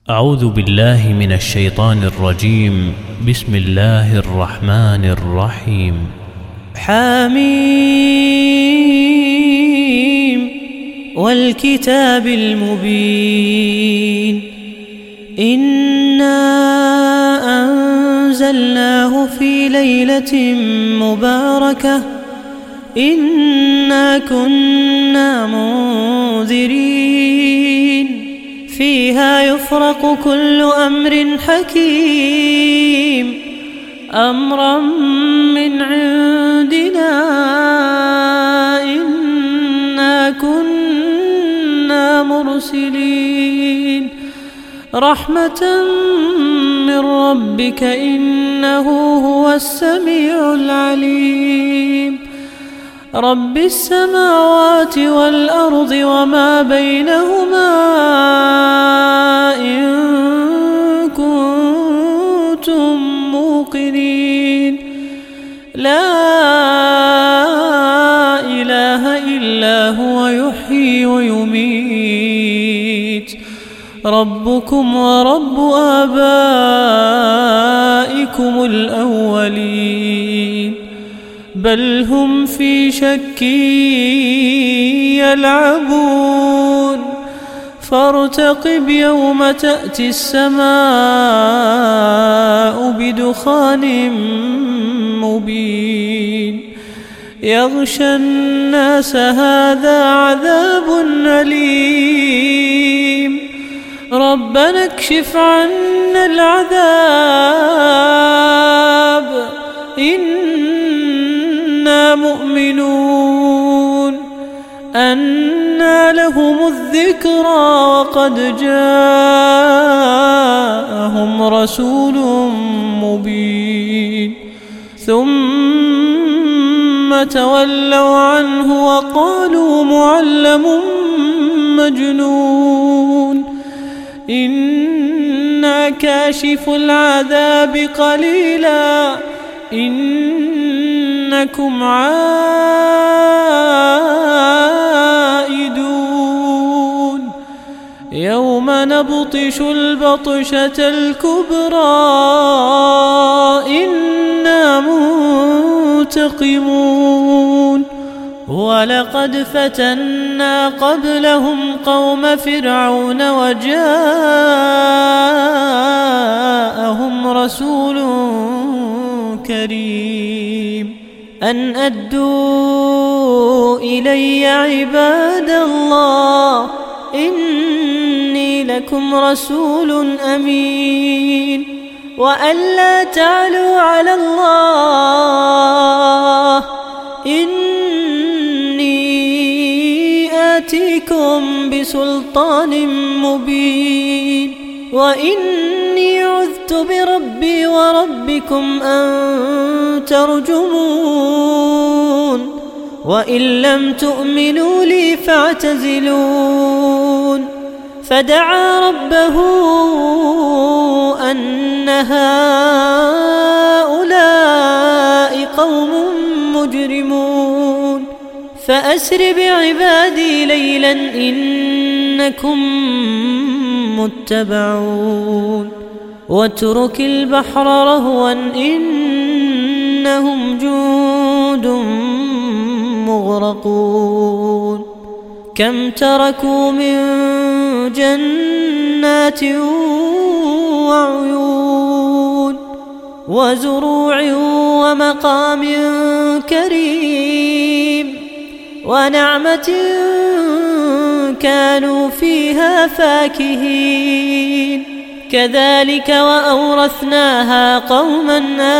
أعوذ بالله من الشيطان الرجيم. بسم الله الرحمن الرحيم. حميم والكتاب المبين. إنا أنزلناه في ليلة مباركة إنا كنا منذرين فيها يفرق كل أمر حكيم أمرا من عندنا إنا كنا مرسلين رحمة من ربك إنه هو السميع العليم. رب السماوات والأرض وما بينهما إن كنتم موقنين لا إله إلا هو يحيي ويميت ربكم ورب آبائكم الأولين بل هم في شك يلعبون فارتقب يوم تأتي السماء بدخان مبين يغشى الناس هذا عذاب أليم ربنا اكشف عنا العذاب إنا مؤمنون أنى لهم الذكرى وقد جاءهم رسول مبين ثم تولوا عنه وقالوا معلم مجنون إنا كاشف العذاب قليلا إنكم عائدون يوم نبطش البطشة الكبرى إنا منتقمون ولقد فتنا قبلهم قوم فرعون وجاءهم رسول كريم أن أدوا إلي عباد الله إني لكم رسول أمين وأن لا تعلوا على الله إني آتيكم بسلطان مبين وإني عذت بربي وربكم أن ترجمون وإن لم تؤمنوا لي فاعتزلون فدعا ربه أن هؤلاء قوم مجرمون فأسر بعبادي ليلا إنكم متبعون واترك البحر رهوا إنهم جند مغرقون كم تركوا من جنات وعيون وزروع ومقام كريم ونعمة كانوا فيها فاكهين كذلك وأورثناها قوما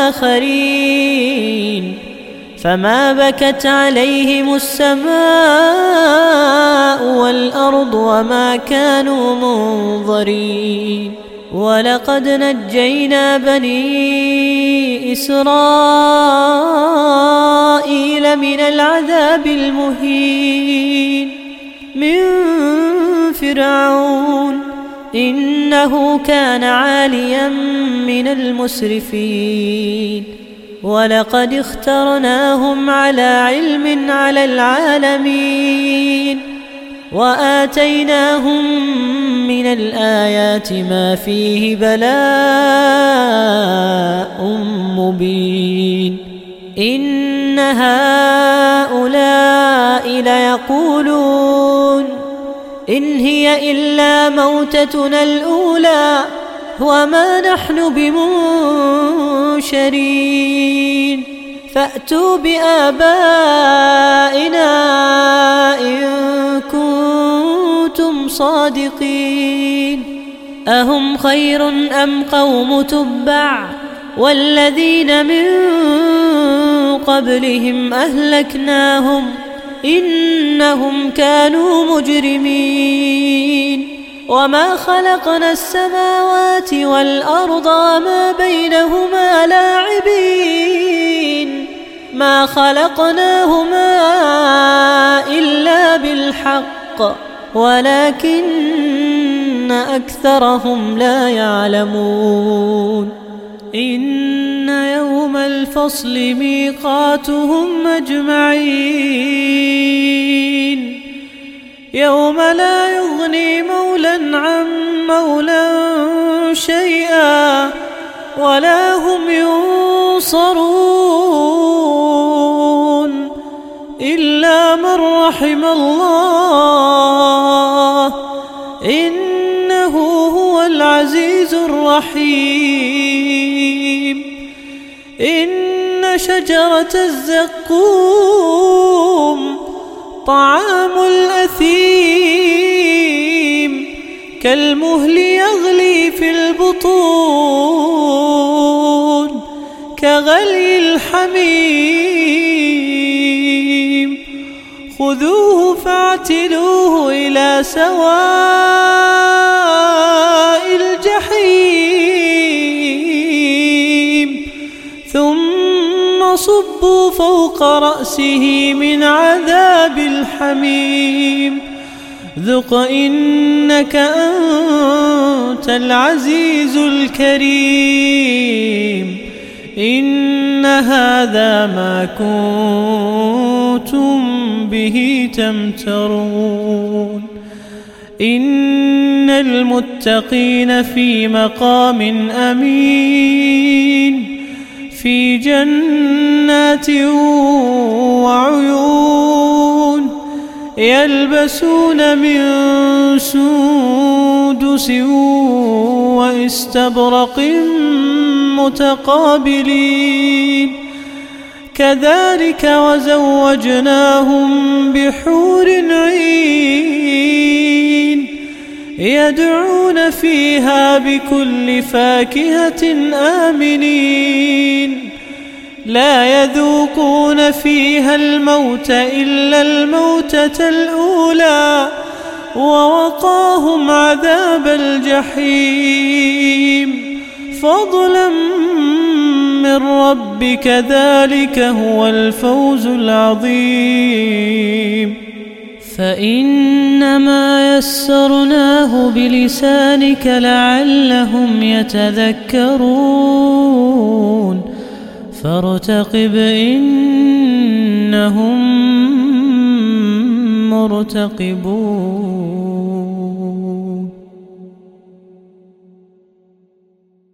آخرين فما بكت عليهم السماء والأرض وما كانوا منظرين ولقد نجينا بني إسرائيل من العذاب المهين من فرعون إنه كان عاليا من المسرفين ولقد اخترناهم على علم على العالمين وآتيناهم من من الآيات ما فيه بلاء مبين. إن هؤلاء ليقولون إن هي إلا موتتنا الأولى وما نحن بمنشرين فأتوا بآبائنا إن كنتم صادقين. أهم خير أم قوم تبع والذين من قبلهم أهلكناهم إنهم كانوا مجرمين. وما خلقنا السماوات والأرض وما بينهما لاعبين ما خلقناهما إلا بالحق ولكن أكثرهم لا يعلمون. إن يوم الفصل ميقاتهم أجمعين يوم لا يغني مولى عن مولى شيئا ولا هم ينصرون إلا من رحم الله إنه هو العزيز الرحيم. إن شجرة الزقوم طعام الأثيم كالمهل يغلي في البطون كغلي الحميم خذوه فاعتلوه إلى سواء الجحيم ثم صبوا فوق رأسه من عذاب الحميم ذق إنك أنت العزيز الكريم. إن هذا ما كنتم به تمترون. إن المتقين في مقام أمين في جنات وعيون يلبسون من سندس واستبرق متقابلين كذلك وزوجناهم بحور عين يدعون فيها بكل فاكهة آمنين لا يذوقون فيها الموت إلا الموتة الأولى ووقاهم عذاب الجحيم فضلا من ربك ذلك هو الفوز العظيم. فإنما يسرناه بلسانك لعلهم يتذكرون فارتقب إنهم مرتقبون.